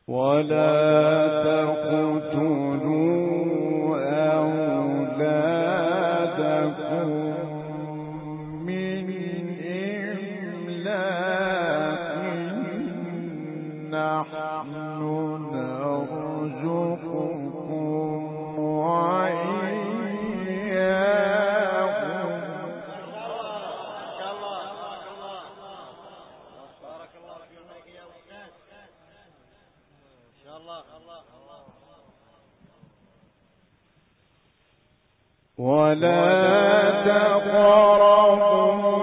ولا تقتلوا أولادكم من إملاق، نحن نرزقكم وإياكم. بارك الله فيك يا أستاذ. إن شاء الله. ولا تقربوا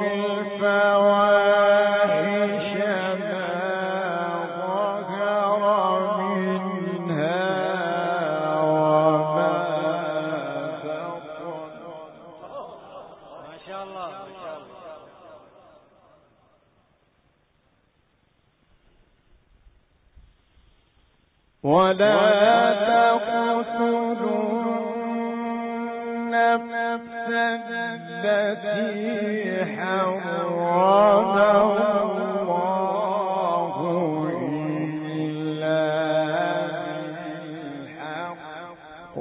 الفواحش ما ظهر منها وما بطن. ما شاء الله. ولا تقتلوا النفس التي حرم الله إلا بالحق.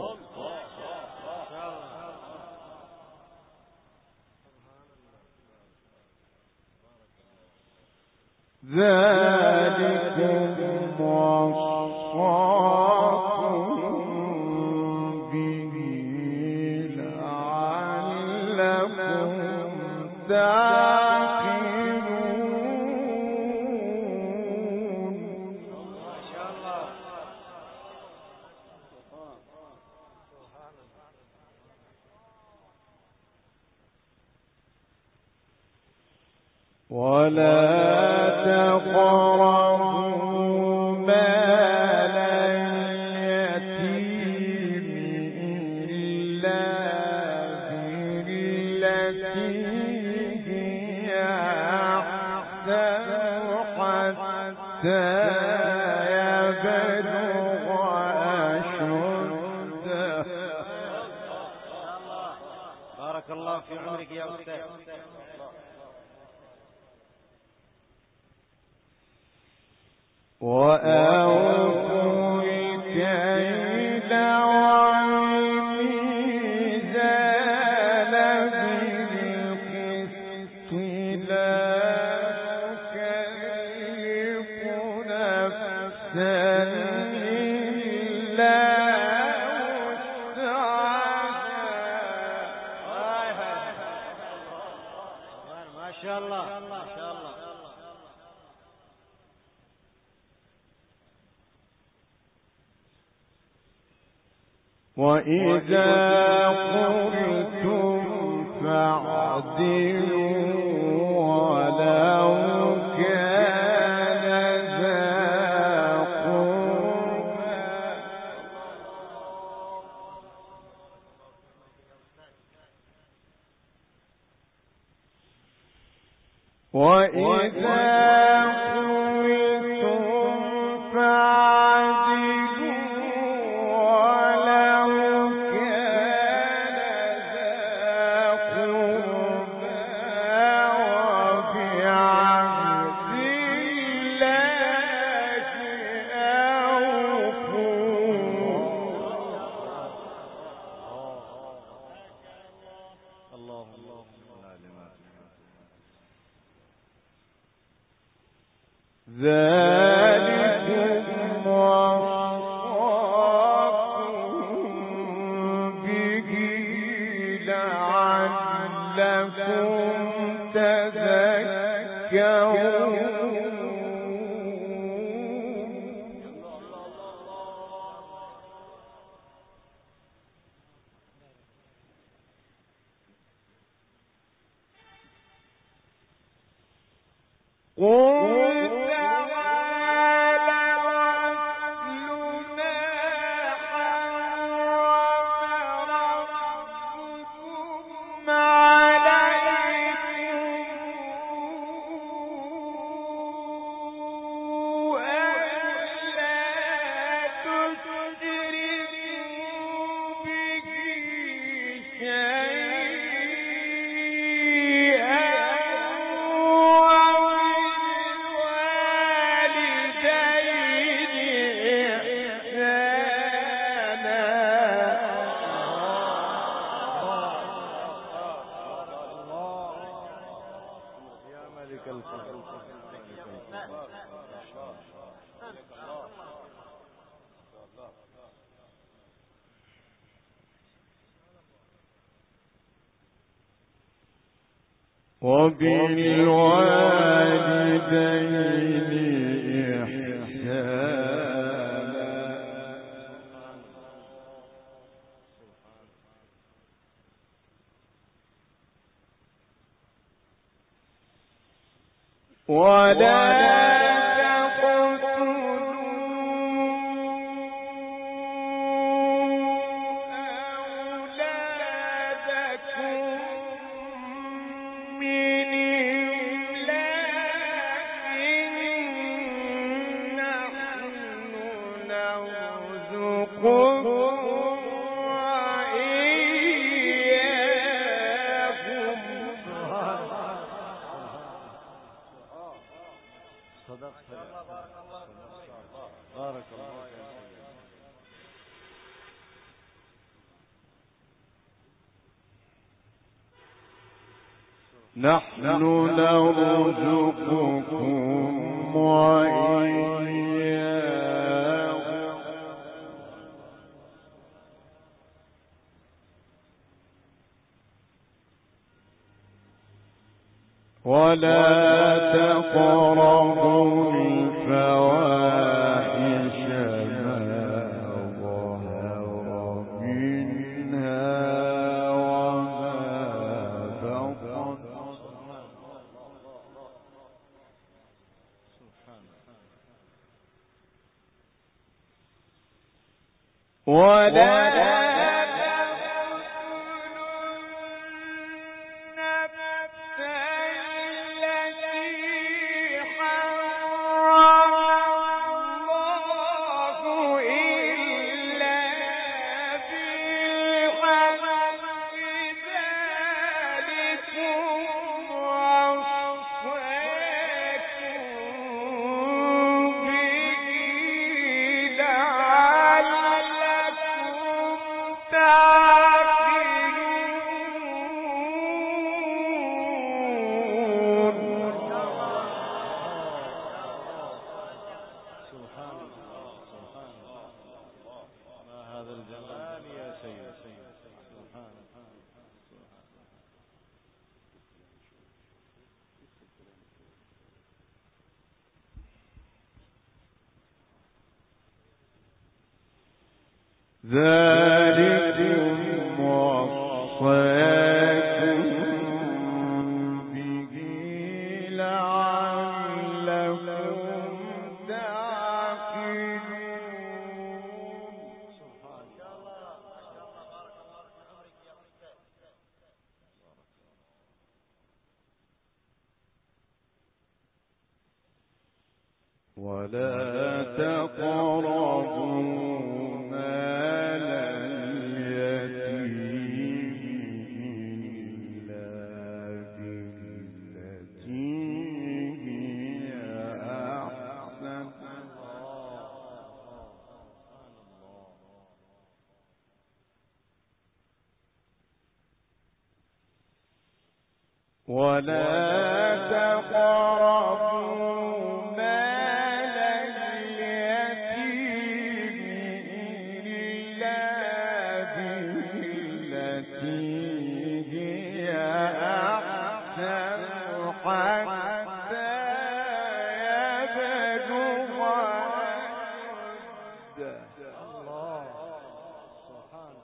ذلكم وصاكم به لعلكم تعقلون. ما شاء الله. ولا تقربوا مال اليتيم إلا بالتي هي أحسن حتى يبلغ أشده. بارك الله في عمرك يا أستاذ. وأوفوا الكيل والميزان بالقسط لا نكلف نفسا إلا وسعها. ما شاء الله. ما شاء الله. وإذا قلتم فاعدلوا ولو كان ذا قربى. وإذا قلتم فاعدلوا ولو كان ذا قربى وبعهد الله أوفوا. ذلكم وصاكم به لعلكم تذكرون. وبالوالدين إحسانا ولا نحن نرزقكم وإياهم ولا تقربوا الفواحش ما ظهر منها وما بطن ولا ذلكم وصاكم به لعلكم تعقلون ولا تقربوا ولا تقربوا مال اليتيم إلا بالتي هي أحسن حتى يبلغ أشده الله سبحان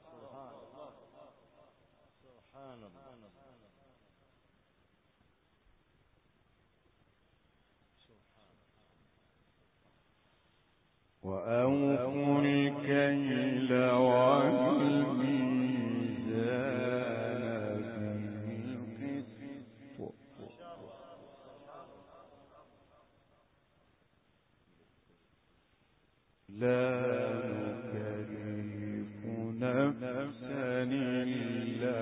الله وأوفوا الكيل والميزان بالقسط لا نكلف نفسا إلا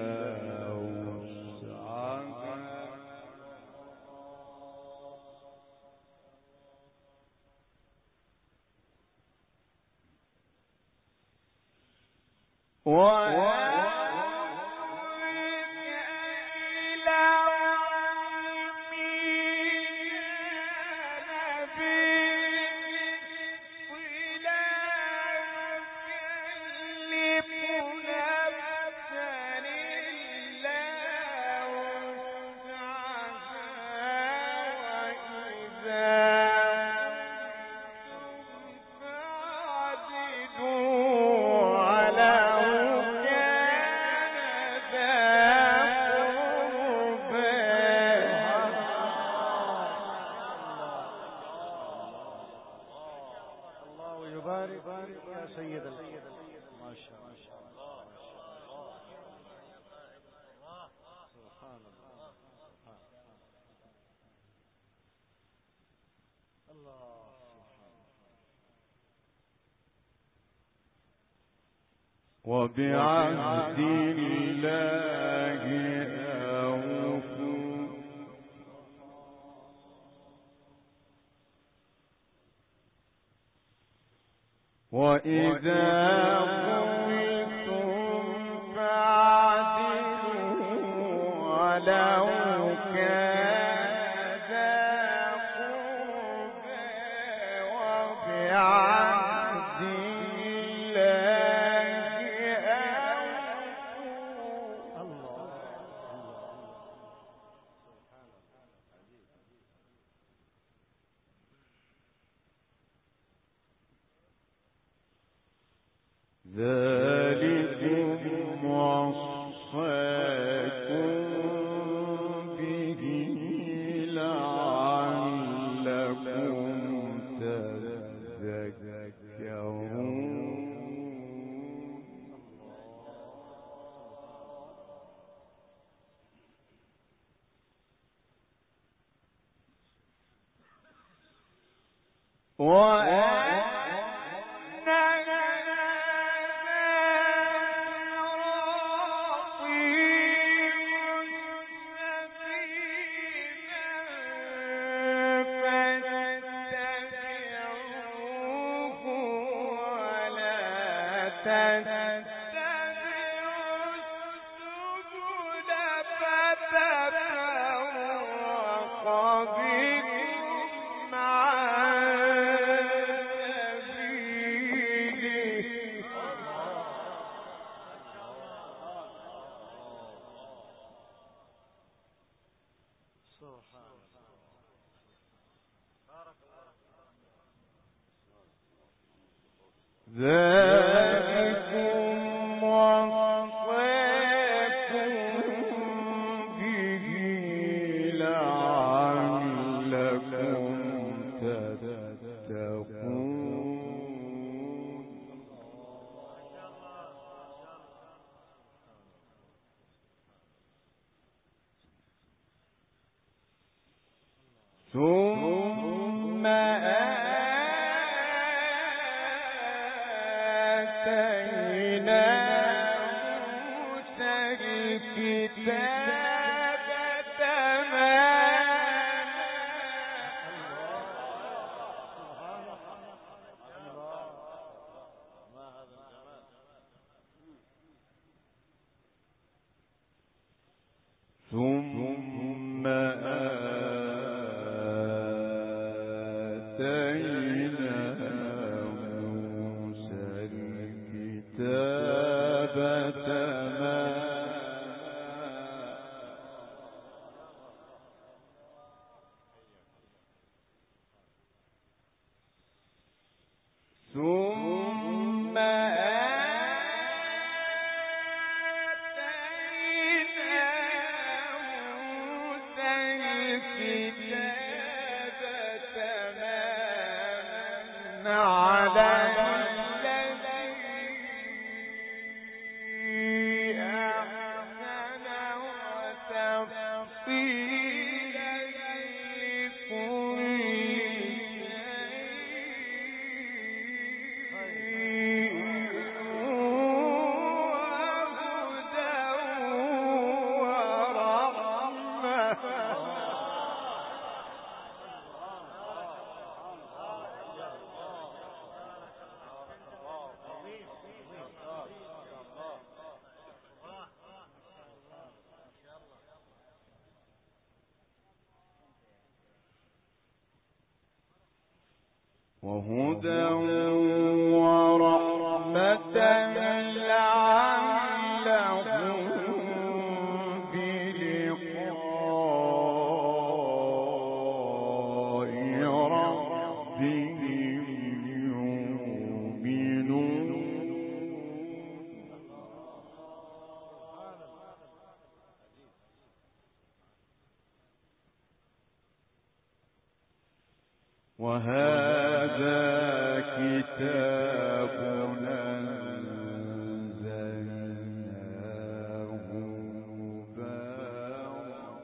وسعها وأوفوا الكيل والميزان وبعهد الله أوفوا وإذا قلتم فاعدلوا ولو كان ذا قربى وبعهد ذلكم وصاكم به لعلكم تذكرون ذلكم وصاكم به لعلكم تتقون ثم آتينا موسى الكتاب ثم آتينا موسى الكتاب ثم على الذي أحسن وتفصيلا لكل شيء وهدى ورحمة وهدى ورحمة لعلهم بلقاء ربهم يؤمنون وهذا كتاب أنزلناه مبارك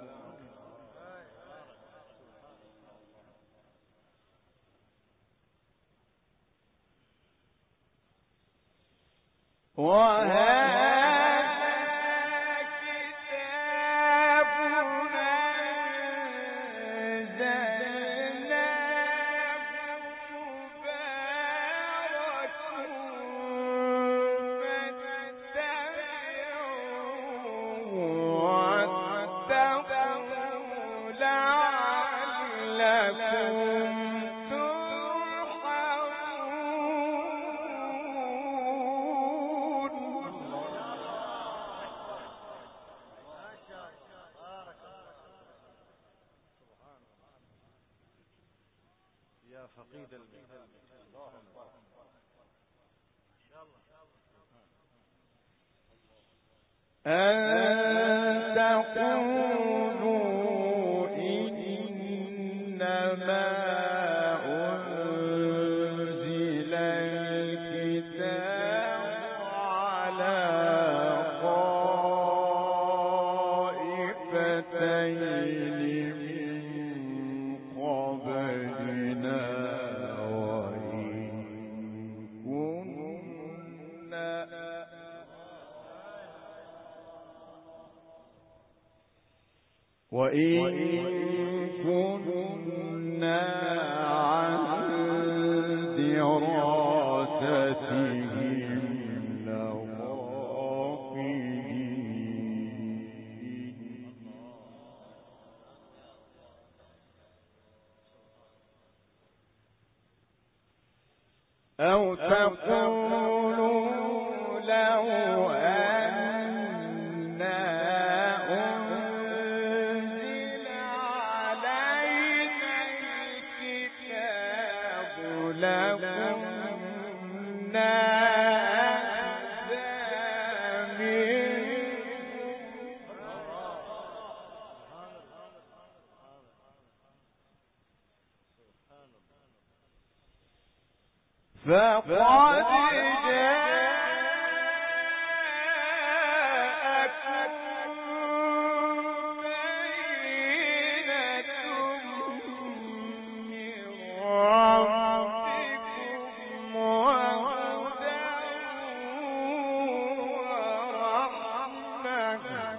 أو تقولوا لو أن أنزل علينا الكتاب لكنا فقد جاءكم بينة من ربكم وهدى ورحمة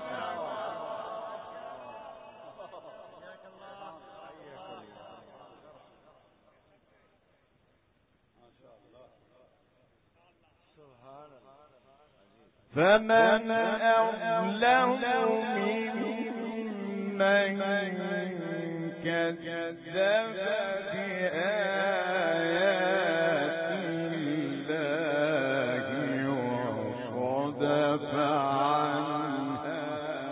فمن أظلم ممن كذب بآيات الله وصدف عنها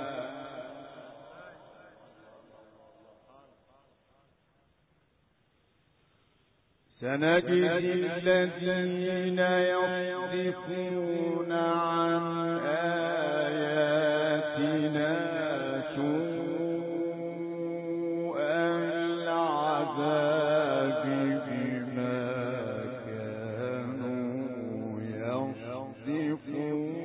سنجزي الذين يصدفون عن آياتنا سوء العذاب بما كانوا يصدفون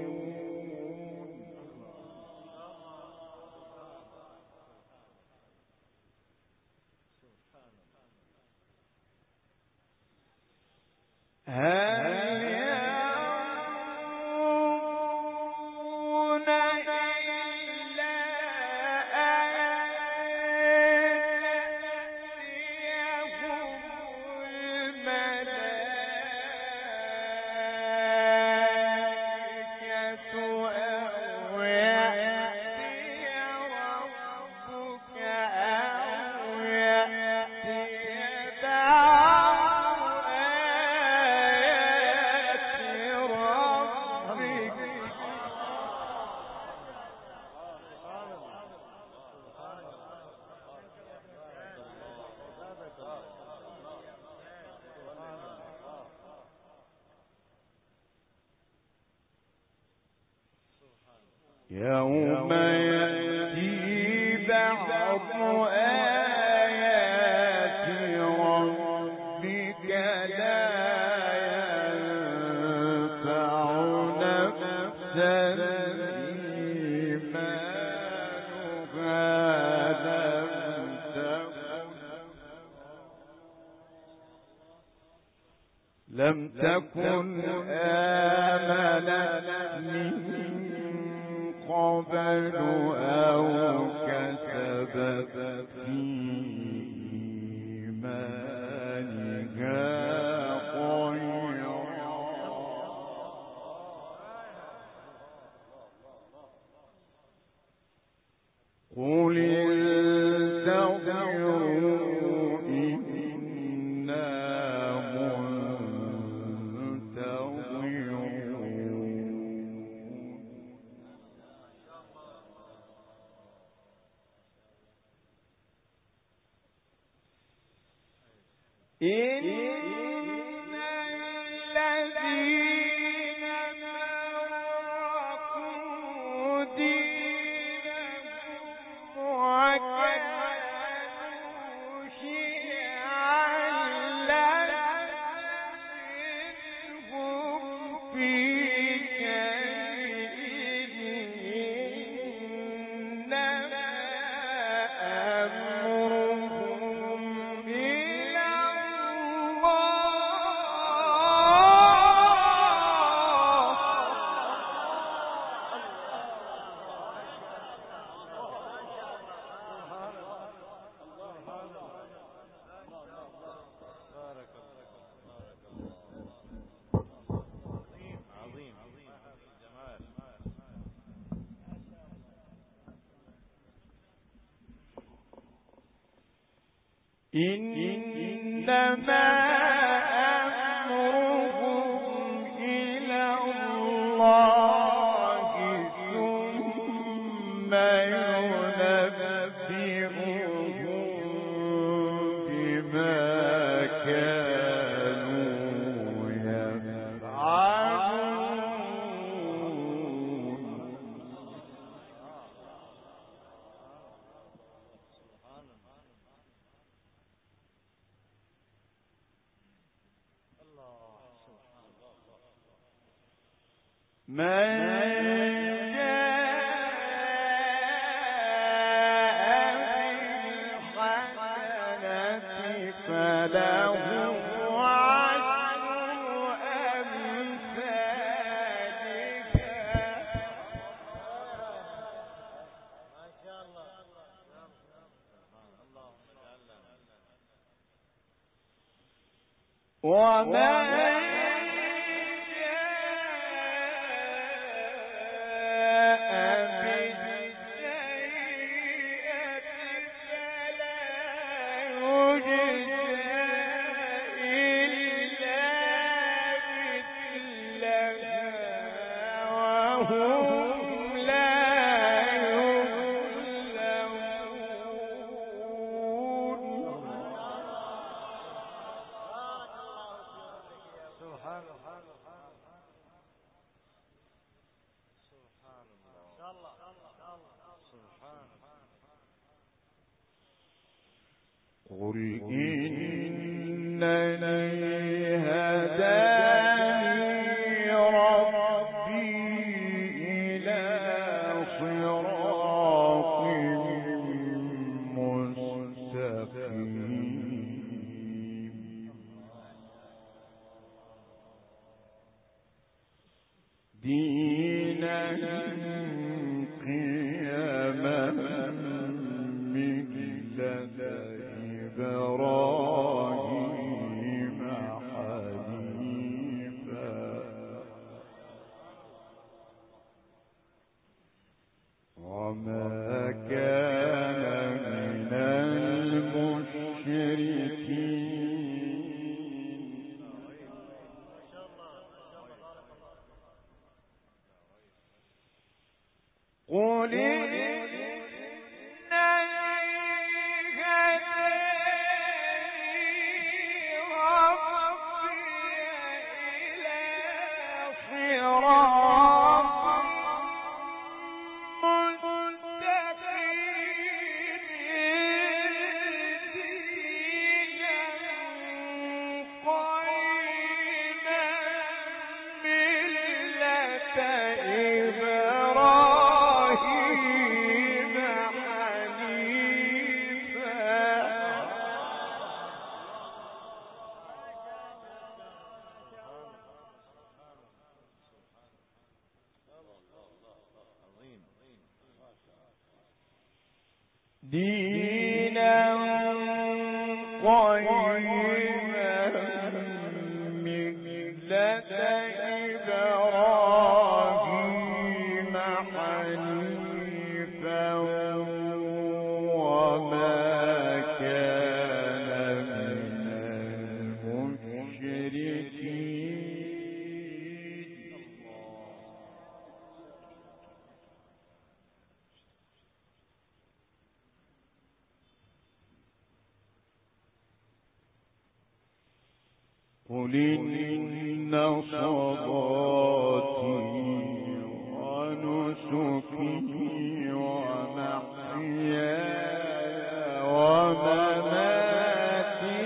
يوم يأتي بعض آيات ربك لا ينفع نفسا إيمانها لم تكن آمنت قبل أو كسبت في إيمانها خيرا قل انتظروا إنا منتظرون إن الذين فرقوا دينهم وكانوا شيعا لست منهم في شيء إنما أمرهم إلى إنما أمرهم إلى الله ثم ينبئهم بما كانوا يفعلون من جاء بالحسنة فله عشر أمثالها ما شاء الله ومن قل إنني هداني ربي إلى صراط مستقيم دينا قيما ملة إبراهيم حنيفا وما كان من المشركين قل مستقيم دينا قيما ملة إبراهيم حنيفا وما كان من المشركين. قل إن صلاتي ونسكي ومحياي ومماتي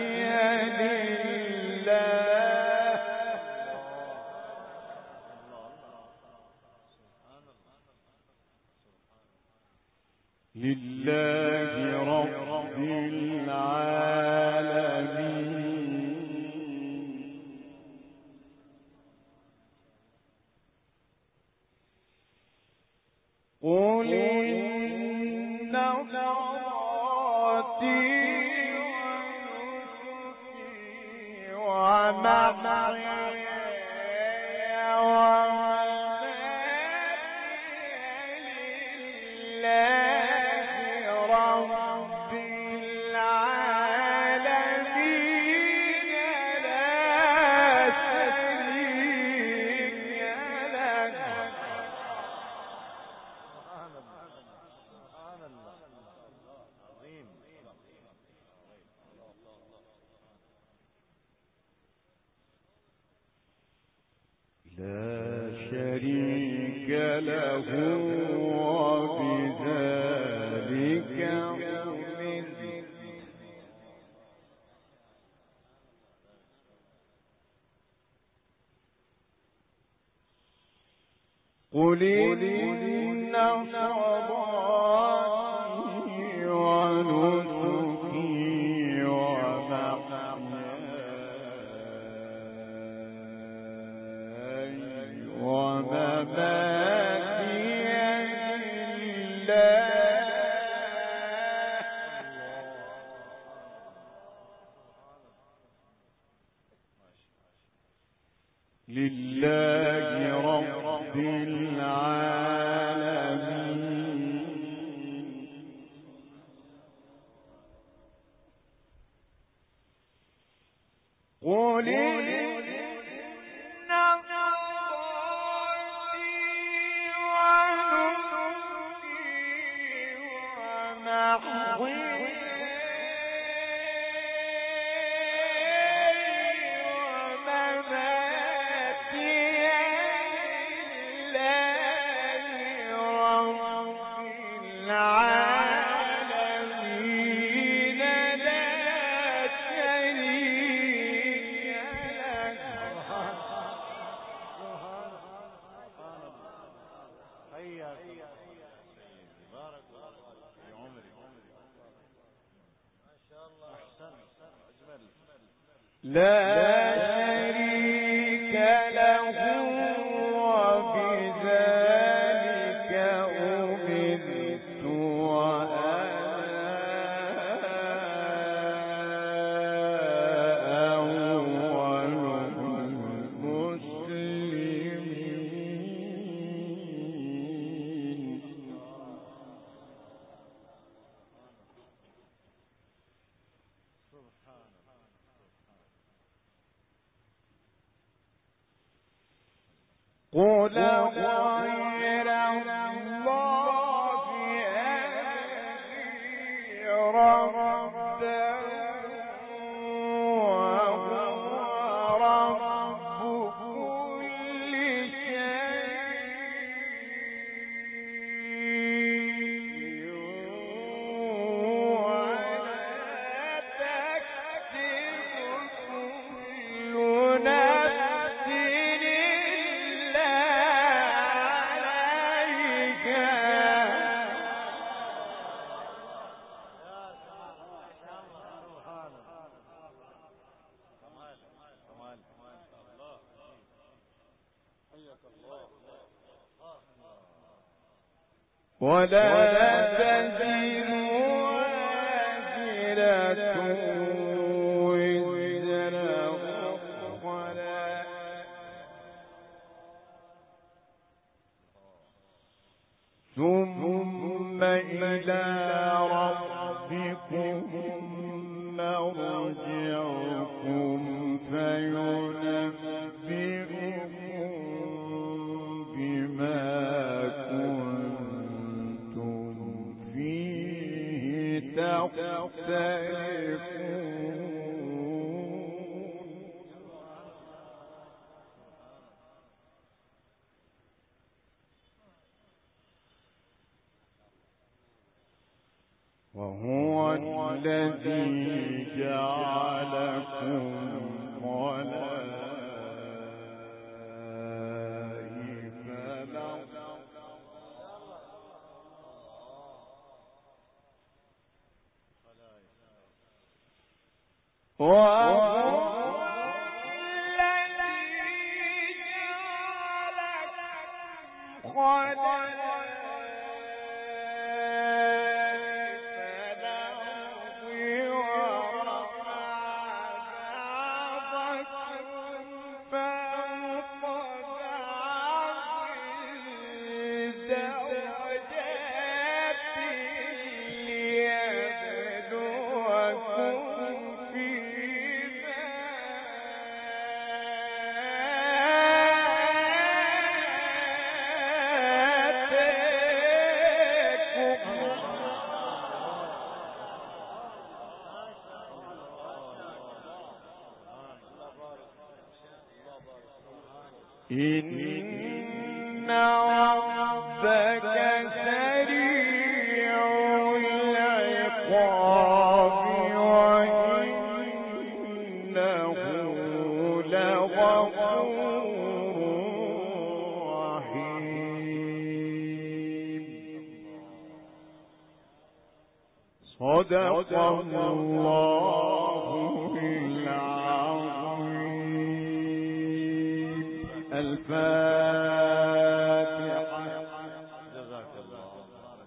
لله رب العالمين. قل إن صلاتي ونسكي ومحياي لا شريك له وبذلك أمرت. قل إن صلاتي ونسكي ومحياي ومماتي لله رب العالمين. قل إن صلاتي ونسكي ومحياي لا شريك له وبذلك أمرت وأنا أول المسلمين. قل غير الله أبغي ربا وهو رب كل شيء ولا تكسب كل نفس إلا ولا تزر إلى ربكم مرجعكم فينبئكم بما كنتم فيه تختلفون. وهو الذي جعلكم خلائف الأرض وهو الذي جعلكم خلائف إن ربك سريع العقاب وإنه لغفور رحيم. صدق الله العظيم. الفاتحة.